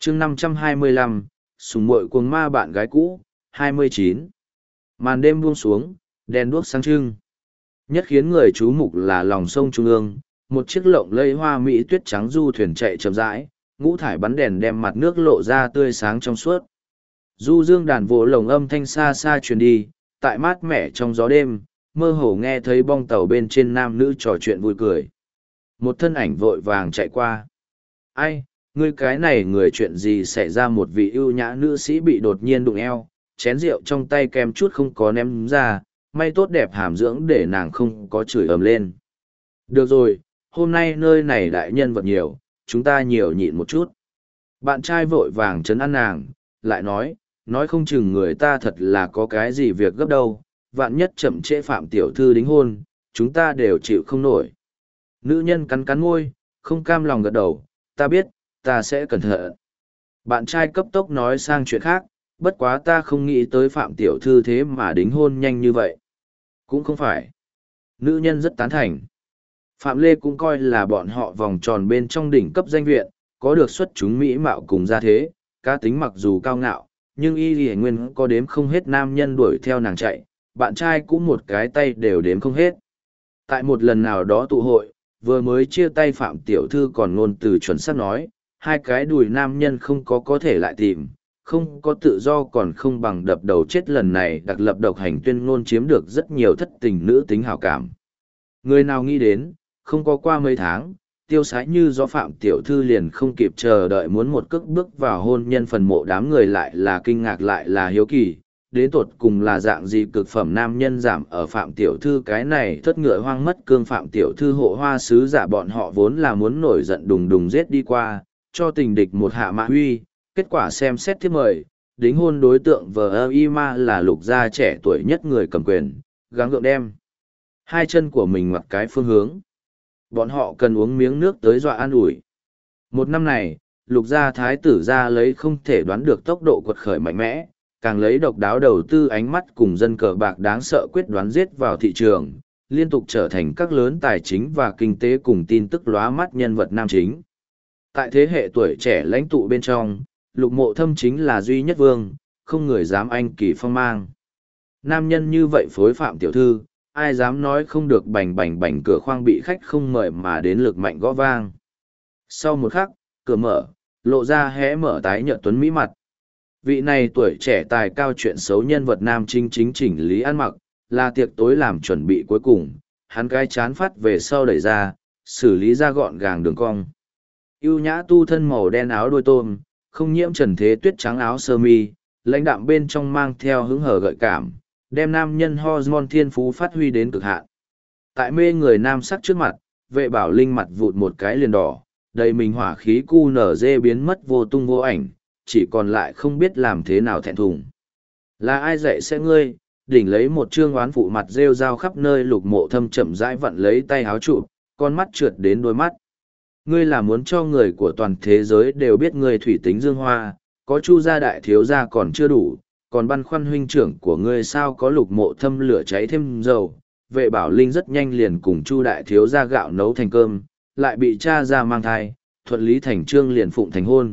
chương 525, sùng muội cuồng ma bạn gái cũ, 29. Màn đêm buông xuống, đèn đuốc sáng trưng. Nhất khiến người chú mục là lòng sông Trung ương, một chiếc lộng lẫy hoa mỹ tuyết trắng du thuyền chạy chậm rãi, ngũ thải bắn đèn đem mặt nước lộ ra tươi sáng trong suốt. Du dương đàn vỗ lồng âm thanh xa xa truyền đi, tại mát mẻ trong gió đêm, mơ hồ nghe thấy bong tàu bên trên nam nữ trò chuyện vui cười. Một thân ảnh vội vàng chạy qua. Ai, ngươi cái này người chuyện gì xảy ra? Một vị ưu nhã nữ sĩ bị đột nhiên đụng eo, chén rượu trong tay kem chút không có ném ra, may tốt đẹp hàm dưỡng để nàng không có chửi ầm lên. Được rồi, hôm nay nơi này đại nhân vật nhiều, chúng ta nhiều nhịn một chút. Bạn trai vội vàng trấn an nàng, lại nói không chừng người ta thật là có cái gì việc gấp đâu, vạn nhất chậm trễ Phạm tiểu thư đính hôn, chúng ta đều chịu không nổi. Nữ nhân cắn cắn môi, không cam lòng gật đầu, ta biết, ta sẽ cẩn thận. Bạn trai cấp tốc nói sang chuyện khác, bất quá ta không nghĩ tới Phạm tiểu thư thế mà đính hôn nhanh như vậy. Cũng không phải. Nữ nhân rất tán thành. Phạm Lê cũng coi là bọn họ vòng tròn bên trong đỉnh cấp danh viện, có được xuất chúng mỹ mạo cùng gia thế, cá tính mặc dù cao ngạo, nhưng y lì nguyên có đếm không hết nam nhân đuổi theo nàng chạy, bạn trai cũng một cái tay đều đếm không hết. Tại một lần nào đó tụ hội, vừa mới chia tay Phạm tiểu thư còn ngôn từ chuẩn xác nói, hai cái đùi nam nhân không có thể lại tìm, không có tự do còn không bằng đập đầu chết. Lần này đặc lập độc hành tuyên ngôn chiếm được rất nhiều thất tình nữ tính hảo cảm. Người nào nghĩ đến, không có qua mấy tháng, tiêu sái như do Phạm tiểu thư liền không kịp chờ đợi muốn một cước bước vào hôn nhân phần mộ. Đám người lại là kinh ngạc lại là hiếu kỳ, đến tột cùng là dạng gì cực phẩm nam nhân giảm ở Phạm tiểu thư cái này thất ngựa hoang mất cương Phạm tiểu thư hộ hoa sứ giả. Bọn họ vốn là muốn nổi giận đùng đùng giết đi qua, cho tình địch một hạ mạ huy, kết quả xem xét thiếp mời, đính hôn đối tượng vờ y ma là Lục gia trẻ tuổi nhất người cầm quyền, gắng gượng đem hai chân của mình ngoặt cái phương hướng. Bọn họ cần uống miếng nước tới dọa an ủi. Một năm này, Lục gia thái tử gia lấy không thể đoán được tốc độ quật khởi mạnh mẽ, càng lấy độc đáo đầu tư ánh mắt cùng dân cờ bạc đáng sợ quyết đoán giết vào thị trường, liên tục trở thành các lớn tài chính và kinh tế cùng tin tức lóa mắt nhân vật nam chính. Tại thế hệ tuổi trẻ lãnh tụ bên trong, Lục Mộ Thâm chính là duy nhất vương, không người dám anh kỳ phong mang. Nam nhân như vậy phối Phạm tiểu thư, ai dám nói không được. Bành bành bành, cửa khoang bị khách không mời mà đến lực mạnh gõ vang. Sau một khắc, cửa mở, lộ ra hé mở tái nhợt tuấn mỹ mặt. Vị này tuổi trẻ tài cao chuyện xấu nhân vật nam chính chính chỉnh lý ăn mặc, là tiệc tối làm chuẩn bị cuối cùng, hắn cái chán phát về sau đẩy ra, xử lý ra gọn gàng đường cong. Ưu nhã tu thân màu đen áo đôi tôm, không nhiễm trần thế tuyết trắng áo sơ mi, lãnh đạm bên trong mang theo hứng hở gợi cảm, đem nam nhân hormone thiên phú phát huy đến cực hạn. Tại mê người nam sắc trước mặt, Vệ Bảo Linh mặt vụt một cái liền đỏ, đầy mình hỏa khí cu nở dê biến mất vô tung vô ảnh, chỉ còn lại không biết làm thế nào thẹn thùng. Là ai dạy sẽ ngươi? Đỉnh lấy một trương oán phụ mặt rêu rao khắp nơi. Lục Mộ Thâm chậm rãi vặn lấy tay áo trụ, con mắt trượt đến đôi mắt. Ngươi là muốn cho người của toàn thế giới đều biết ngươi thủy tính dương hoa, có Chu gia đại thiếu gia còn chưa đủ, còn băn khoăn huynh trưởng của ngươi sao có. Lục Mộ Thâm lửa cháy thêm dầu. Vệ Bảo Linh rất nhanh liền cùng Chu đại thiếu gia gạo nấu thành cơm, lại bị cha ra mang thai, thuận lý thành trương liền phụng thành hôn.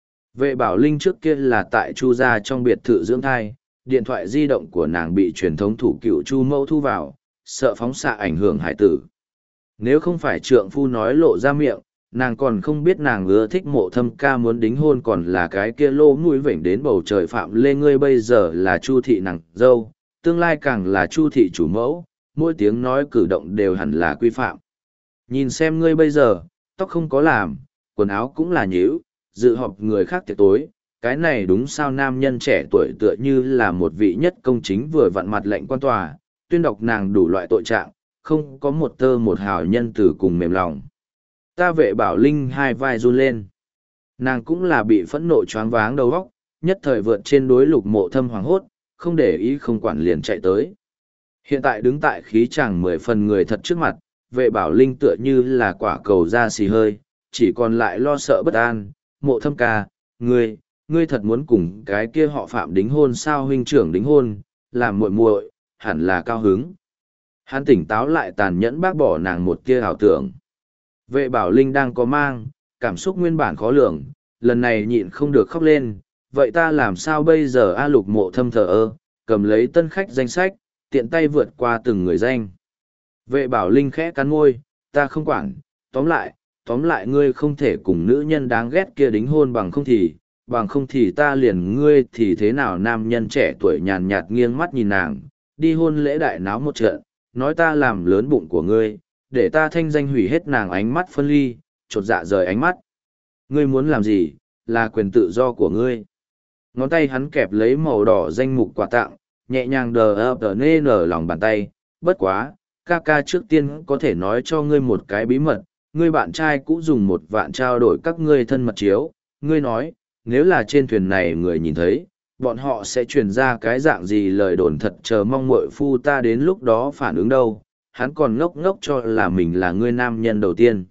Vệ Bảo Linh trước kia là tại Chu gia trong biệt thự dưỡng thai, điện thoại di động của nàng bị truyền thống thủ cựu Chu mẫu thu vào, sợ phóng xạ ảnh hưởng hải tử. Nếu không phải trượng phu nói lộ ra miệng, nàng còn không biết nàng ưa thích Mộ Thâm ca muốn đính hôn còn là cái kia lô mũi vểnh đến bầu trời. Phạm Lê, ngươi bây giờ là Chu thị nàng dâu, tương lai càng là Chu thị chủ mẫu, mỗi tiếng nói cử động đều hẳn là quy phạm. Nhìn xem ngươi bây giờ, tóc không có làm, quần áo cũng là nhíu, dự họp người khác tiệc tối, cái này đúng sao? Nam nhân trẻ tuổi tựa như là một vị nhất công chính vừa vặn mặt lệnh quan tòa, tuyên đọc nàng đủ loại tội trạng, không có một tơ một hào nhân từ cùng mềm lòng. Ta Vệ Bảo Linh hai vai run lên. Nàng cũng là bị phẫn nộ choáng váng đầu óc, nhất thời vượt trên đối Lục Mộ Thâm hoảng hốt, không để ý không quản liền chạy tới. Hiện tại đứng tại khí chàng 10 phần người thật trước mặt, Vệ Bảo Linh tựa như là quả cầu da xì hơi, chỉ còn lại lo sợ bất an. Mộ Thâm ca, ngươi thật muốn cùng cái kia họ Phạm đính hôn sao? Huynh trưởng đính hôn, làm muội muội hẳn là cao hứng. Hắn tỉnh táo lại, tàn nhẫn bác bỏ nàng một kia ảo tưởng. Vệ Bảo Linh đang có mang, cảm xúc nguyên bản khó lường, lần này nhịn không được khóc lên, vậy ta làm sao bây giờ? A Lục Mộ Thâm thờ ơ, cầm lấy tân khách danh sách, tiện tay vượt qua từng người danh. Vệ Bảo Linh khẽ cắn môi, ta không quản, tóm lại ngươi không thể cùng nữ nhân đáng ghét kia đính hôn bằng không thì ta liền ngươi thì thế nào? Nam nhân trẻ tuổi nhàn nhạt nghiêng mắt nhìn nàng, đi hôn lễ đại náo một trận, nói ta làm lớn bụng của ngươi, để ta thanh danh hủy hết. Nàng ánh mắt phân ly, chột dạ rời ánh mắt. Ngươi muốn làm gì, là quyền tự do của ngươi. Ngón tay hắn kẹp lấy màu đỏ danh mục quà tặng, nhẹ nhàng đờ ập nê nở lòng bàn tay. Bất quá, ca ca trước tiên có thể nói cho ngươi một cái bí mật, ngươi bạn trai cũng dùng 1 vạn trao đổi các ngươi thân mật chiếu. Ngươi nói, nếu là trên thuyền này người nhìn thấy, bọn họ sẽ truyền ra cái dạng gì lời đồn? Thật chờ mong muội phu ta đến lúc đó phản ứng đâu. Hắn còn ngốc ngốc cho là mình là ngươi nam nhân đầu tiên.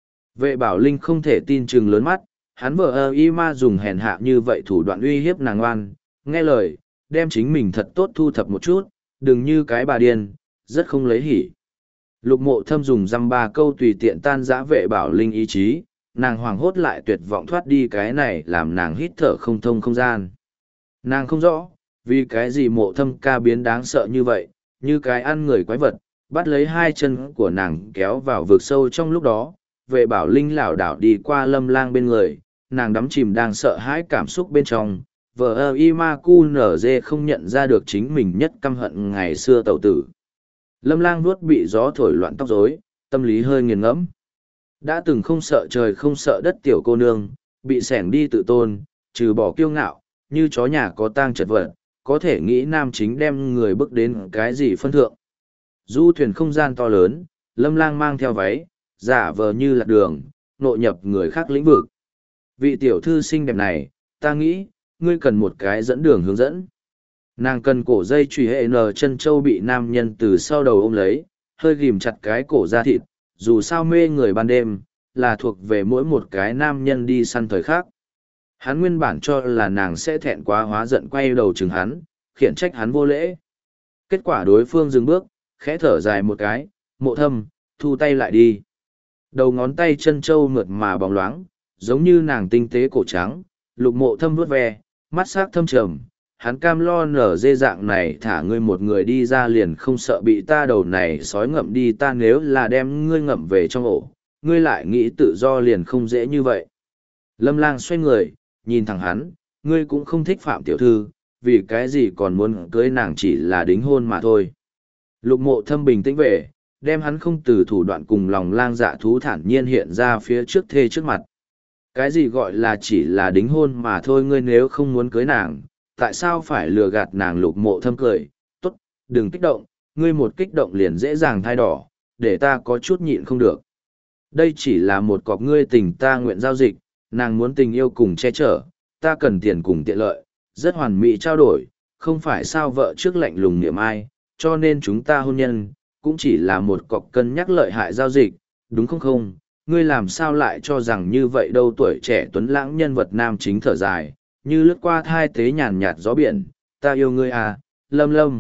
Vệ Bảo Linh không thể tin chừng lớn mắt, hắn vợ y ma dùng hèn hạ như vậy thủ đoạn uy hiếp nàng ngoan, nghe lời, đem chính mình thật tốt thu thập một chút, đừng như cái bà điên, rất không lấy hỉ. Lục Mộ Thâm dùng dăm ba câu tùy tiện tan dã Vệ Bảo Linh ý chí, nàng hoảng hốt lại tuyệt vọng thoát đi, cái này làm nàng hít thở không thông không gian. Nàng không rõ, vì cái gì Mộ Thâm ca biến đáng sợ như vậy, như cái ăn người quái vật, bắt lấy 2 chân của nàng kéo vào vực sâu. Trong lúc đó, Vệ Bảo Linh lảo đảo đi qua Lâm Lang bên người, nàng đắm chìm đang sợ hãi cảm xúc bên trong. Vợ y ma cu nở dê không nhận ra được chính mình nhất căm hận ngày xưa tẩu tử. Lâm Lang vuốt bị gió thổi loạn tóc rối, tâm lý hơi nghiền ngẫm. Đã từng không sợ trời không sợ đất tiểu cô nương, bị xẻng đi tự tôn, trừ bỏ kiêu ngạo, như chó nhà có tang chật vật, có thể nghĩ nam chính đem người bước đến cái gì phân thượng. Du thuyền không gian to lớn, Lâm Lang mang theo váy, giả vờ như lạc đường, nội nhập người khác lĩnh vực. Vị tiểu thư xinh đẹp này, ta nghĩ, ngươi cần một cái dẫn đường hướng dẫn. Nàng cần cổ dây chùy hệ nờ chân châu bị nam nhân từ sau đầu ôm lấy, hơi ghìm chặt cái cổ da thịt, dù sao mê người ban đêm, là thuộc về mỗi một cái nam nhân đi săn thời khác. Hắn nguyên bản cho là nàng sẽ thẹn quá hóa giận quay đầu chừng hắn, khiển trách hắn vô lễ. Kết quả đối phương dừng bước, khẽ thở dài một cái, Mộ Thâm, thu tay lại đi. Đầu ngón tay chân châu mượt mà bóng loáng, giống như nàng tinh tế cổ trắng, Lục Mộ Thâm vuốt ve, mắt sắc thâm trầm. Hắn cam lo nở dê dạng này thả ngươi một người đi ra liền không sợ bị ta đầu này sói ngậm đi. Ta nếu là đem ngươi ngậm về trong ổ, ngươi lại nghĩ tự do liền không dễ như vậy. Lâm Lang xoay người, nhìn thẳng hắn, ngươi cũng không thích Phạm tiểu thư, vì cái gì còn muốn cưới nàng? Chỉ là đính hôn mà thôi. Lục Mộ Thâm bình tĩnh về, đem hắn không từ thủ đoạn cùng lòng lang dạ thú thản nhiên hiện ra phía trước thê trước mặt. Cái gì gọi là chỉ là đính hôn mà thôi? Ngươi nếu không muốn cưới nàng, tại sao phải lừa gạt nàng? Lục Mộ Thâm cười, tốt, đừng kích động, ngươi một kích động liền dễ dàng thai đỏ, để ta có chút nhịn không được. Đây chỉ là một cọc ngươi tình ta nguyện giao dịch, nàng muốn tình yêu cùng che chở, ta cần tiền cùng tiện lợi, rất hoàn mỹ trao đổi, không phải sao? Vợ trước lạnh lùng niệm ai, cho nên chúng ta hôn nhân, cũng chỉ là một cọc cân nhắc lợi hại giao dịch, đúng không? Không, ngươi làm sao lại cho rằng như vậy đâu? Tuổi trẻ tuấn lãng nhân vật nam chính thở dài, như lướt qua thai tế nhàn nhạt gió biển, ta yêu ngươi à, Lâm Lâm.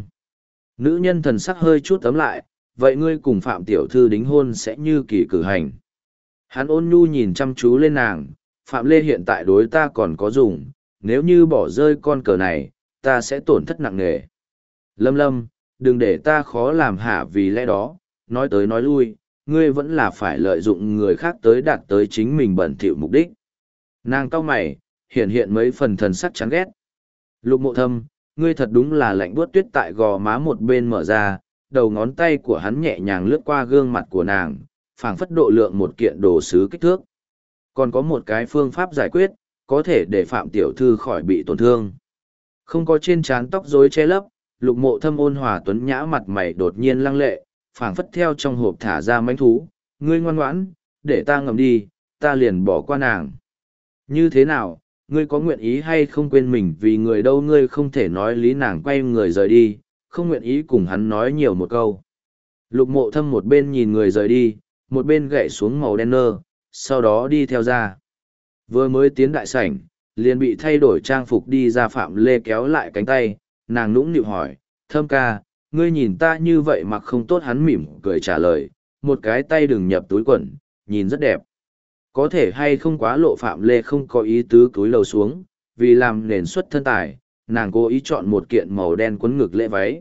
Nữ nhân thần sắc hơi chút tấm lại, vậy ngươi cùng Phạm tiểu thư đính hôn sẽ như kỳ cử hành. Hắn ôn nhu nhìn chăm chú lên nàng, Phạm Lê hiện tại đối ta còn có dùng, nếu như bỏ rơi con cờ này, ta sẽ tổn thất nặng nề. Lâm Lâm, đừng để ta khó làm hả? Vì lẽ đó, nói tới nói lui, ngươi vẫn là phải lợi dụng người khác tới đạt tới chính mình bẩn thỉu mục đích. Nàng cau mày, hiện mấy phần thần sắc chán ghét. Lục Mộ Thâm, ngươi thật đúng là lạnh buốt tuyết tại gò má một bên mở ra, đầu ngón tay của hắn nhẹ nhàng lướt qua gương mặt của nàng, phảng phất độ lượng một kiện đồ sứ kích thước. Còn có một cái phương pháp giải quyết, có thể để Phạm tiểu thư khỏi bị tổn thương. Không có trên trán tóc rối che lấp, Lục Mộ Thâm ôn hòa tuấn nhã mặt mày đột nhiên lăng lệ, phảng phất theo trong hộp thả ra mãnh thú. Ngươi ngoan ngoãn, để ta ngậm đi, ta liền bỏ qua nàng. Như thế nào, ngươi có nguyện ý hay không? Quên mình vì người đâu? Ngươi không thể nói lý. Nàng quay người rời đi, không nguyện ý cùng hắn nói nhiều một câu. Lục Mộ Thâm một bên nhìn người rời đi, một bên gậy xuống màu đen nơ, sau đó đi theo ra. Vừa mới tiến đại sảnh, liền bị thay đổi trang phục đi ra. Phạm Lê kéo lại cánh tay, nàng nũng nịu hỏi, Thâm ca, ngươi nhìn ta như vậy mặc không tốt? Hắn mỉm cười trả lời, một cái tay đừng nhập túi quần, nhìn rất đẹp. Có thể hay không quá lộ Phạm Lê không có ý tứ cúi lầu xuống, vì làm nền xuất thân tài, nàng cố ý chọn một kiện màu đen quấn ngực lễ váy.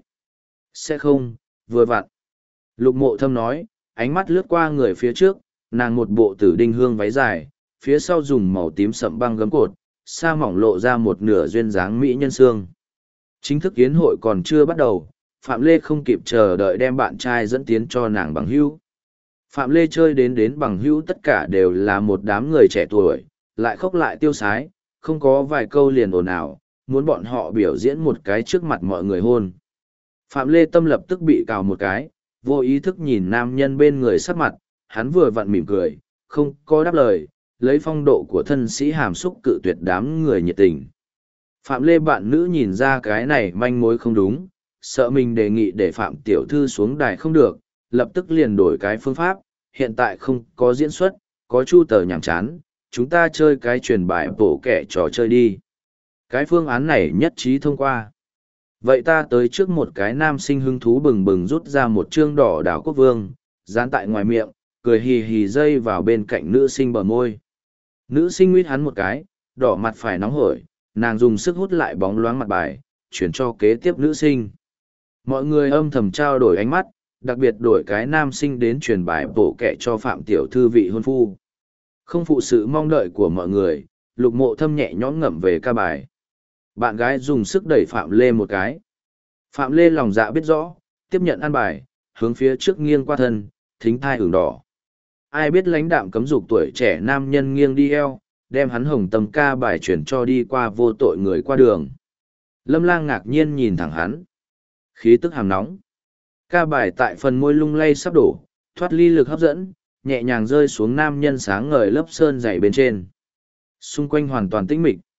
Sẽ không, vừa vặn. Lục Mộ Thâm nói, ánh mắt lướt qua người phía trước, nàng một bộ tử đinh hương váy dài, phía sau dùng màu tím sậm băng gấm cột, sa mỏng lộ ra một nửa duyên dáng mỹ nhân xương. Chính thức yến hội còn chưa bắt đầu, Phạm Lê không kịp chờ đợi đem bạn trai dẫn tiến cho nàng bằng hữu. Phạm Lê chơi đến bằng hữu tất cả đều là một đám người trẻ tuổi, lại khóc lại tiêu sái, không có vài câu liền ồn ào, muốn bọn họ biểu diễn một cái trước mặt mọi người hôn. Phạm Lê Tâm lập tức bị cào một cái, vô ý thức nhìn nam nhân bên người sắc mặt, hắn vừa vặn mỉm cười, không có đáp lời, lấy phong độ của thân sĩ hàm xúc cự tuyệt đám người nhiệt tình. Phạm Lê bạn nữ nhìn ra cái này manh mối không đúng, sợ mình đề nghị để Phạm Tiểu Thư xuống đài không được, lập tức liền đổi cái phương pháp, hiện tại không có diễn xuất, có chu tờ nhảm chán, chúng ta chơi cái truyền bài bổ kẻ trò chơi đi. Cái phương án này nhất trí thông qua. Vậy ta tới trước một cái nam sinh hứng thú bừng bừng rút ra một chương đỏ đảo quốc vương, dán tại ngoài miệng, cười hì hì dây vào bên cạnh nữ sinh bờ môi. Nữ sinh nguyết hắn một cái, đỏ mặt phải nóng hổi, nàng dùng sức hút lại bóng loáng mặt bài, chuyển cho kế tiếp nữ sinh. Mọi người âm thầm trao đổi ánh mắt, đặc biệt đổi cái nam sinh đến truyền bài bổ kẹ cho Phạm Tiểu Thư vị hôn phu. Không phụ sự mong đợi của mọi người, Lục Mộ Thâm nhẹ nhõm ngậm về ca bài. Bạn gái dùng sức đẩy Phạm Lê một cái. Phạm Lê lòng dạ biết rõ, tiếp nhận ăn bài, hướng phía trước nghiêng qua thân, thính thai ửng đỏ. Ai biết lãnh đạm cấm dục tuổi trẻ nam nhân nghiêng đi eo, đem hắn hồng tâm ca bài chuyển cho đi qua vô tội người qua đường. Lâm Lang ngạc nhiên nhìn thẳng hắn. Khí tức hàm nóng. Ca bài tại phần môi lung lay sắp đổ, thoát ly lực hấp dẫn, nhẹ nhàng rơi xuống nam nhân sáng ngời lớp sơn dày bên trên. Xung quanh hoàn toàn tĩnh mịch.